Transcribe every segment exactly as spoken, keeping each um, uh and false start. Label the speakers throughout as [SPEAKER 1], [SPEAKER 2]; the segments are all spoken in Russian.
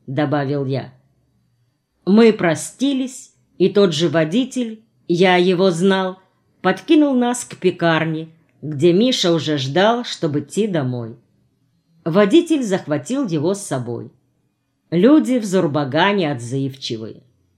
[SPEAKER 1] — добавил я. Мы простились, и тот же водитель, я его знал, подкинул нас к пекарне, где Миша уже ждал, чтобы идти домой. Водитель захватил его с собой. Люди в Зурбагане отзывчивые.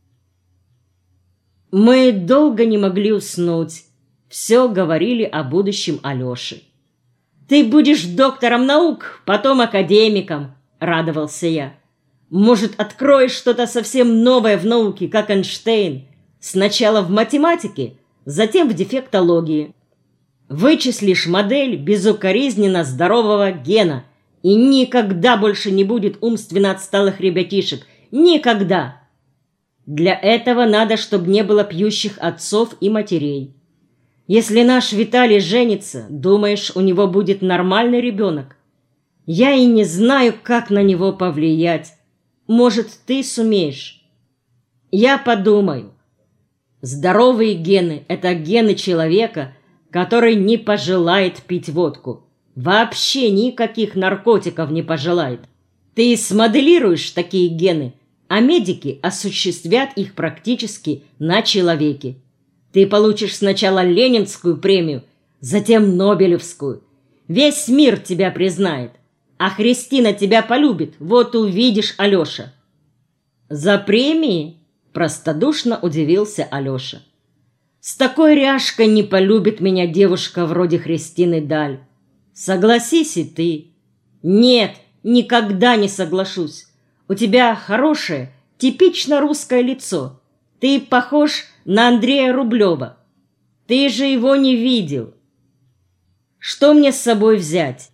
[SPEAKER 1] Мы долго не могли уснуть, все говорили о будущем Алеши. «Ты будешь доктором наук, потом академиком», — радовался я. «Может, откроешь что-то совсем новое в науке, как Эйнштейн, сначала в математике, затем в дефектологии. Вычислишь модель безукоризненно здорового гена, и никогда больше не будет умственно отсталых ребятишек. Никогда! Для этого надо, чтобы не было пьющих отцов и матерей. Если наш Виталий женится, думаешь, у него будет нормальный ребенок? Я и не знаю, как на него повлиять. Может, ты сумеешь? Я подумаю. Здоровые гены – это гены человека, который не пожелает пить водку. Вообще никаких наркотиков не пожелает. Ты смоделируешь такие гены, а медики осуществят их практически на человеке. Ты получишь сначала Ленинскую премию, затем Нобелевскую. Весь мир тебя признает, а Христина тебя полюбит, вот увидишь, Алеша». «За премии?» – простодушно удивился Алеша. «С такой ряжкой не полюбит меня девушка вроде Христины Даль. Согласись и ты». «Нет, никогда не соглашусь. У тебя хорошее, типично русское лицо. Ты похож на Андрея Рублева. Ты же его не видел. Что мне с собой взять?»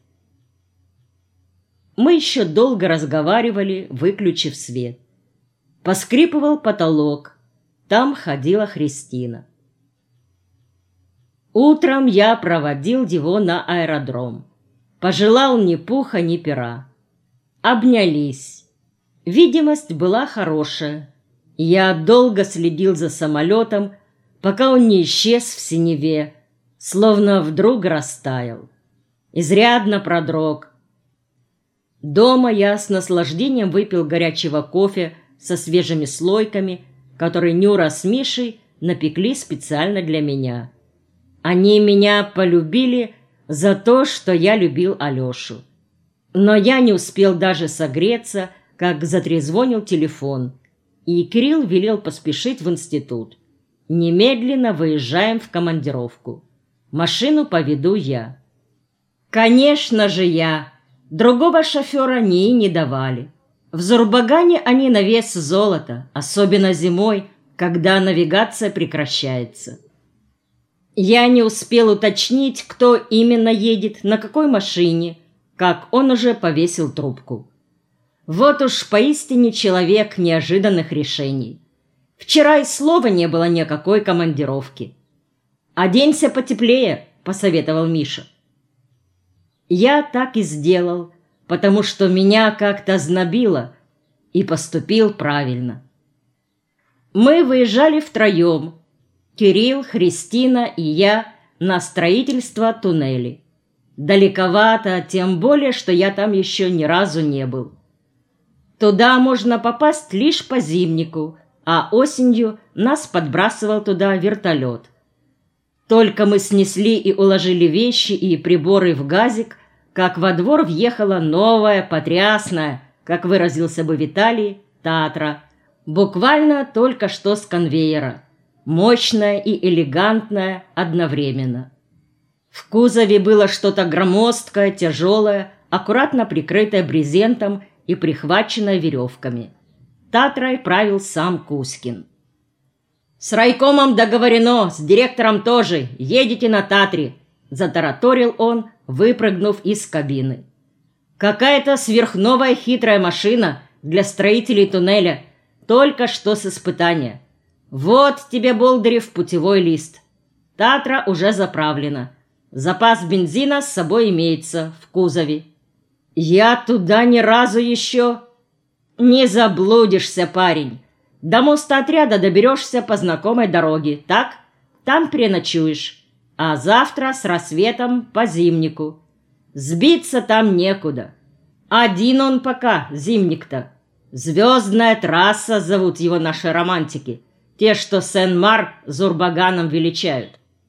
[SPEAKER 1] Мы еще долго разговаривали, выключив свет. Поскрипывал потолок. Там ходила Христина. Утром я проводил его на аэродром. Пожелал ни пуха, ни пера. Обнялись. Видимость была хорошая. Я долго следил за самолетом, пока он не исчез в синеве, словно вдруг растаял. Изрядно продрог. Дома я с наслаждением выпил горячего кофе со свежими слойками, которые Нюра с Мишей напекли специально для меня. Они меня полюбили за то, что я любил Алешу. Но я не успел даже согреться, как затрезвонил телефон, и Кирилл велел поспешить в институт. Немедленно выезжаем в командировку. Машину поведу я. Конечно же я. Другого шофера они и не давали. В Зурбагане они на вес золота, особенно зимой, когда навигация прекращается. Я не успел уточнить, кто именно едет, на какой машине, как он уже повесил трубку. Вот уж поистине человек неожиданных решений. Вчера и слова не было ни о какой командировке. «Оденься потеплее», — посоветовал Миша. Я так и сделал, потому что меня как-то знобило, и поступил правильно. Мы выезжали втроем, Кирилл, Христина и я, на строительство туннелей. Далековато, тем более, что я там еще ни разу не был. Туда можно попасть лишь по зимнику, а осенью нас подбрасывал туда вертолет. Только мы снесли и уложили вещи и приборы в газик, как во двор въехала новая, потрясная, как выразился бы Виталий, Татра, буквально только что с конвейера, мощная и элегантная одновременно. В кузове было что-то громоздкое, тяжелое, аккуратно прикрытое брезентом и прихваченное веревками. Татрой правил сам Кузькин. «С райкомом договорено, с директором тоже, едете на Татре», — затараторил он, выпрыгнув из кабины. «Какая-то сверхновая хитрая машина для строителей туннеля, только что с испытания. Вот тебе, Болдырев, путевой лист. Татра уже заправлена. Запас бензина с собой имеется в кузове». «Я туда ни разу еще...» «Не заблудишься, парень. До моста отряда доберешься по знакомой дороге, так? Там переночуешь. А завтра с рассветом по зимнику. Сбиться там некуда. Один он пока, зимник-то. Звездная трасса зовут его наши романтики, те, что Сен-Мар Зурбаганом величают.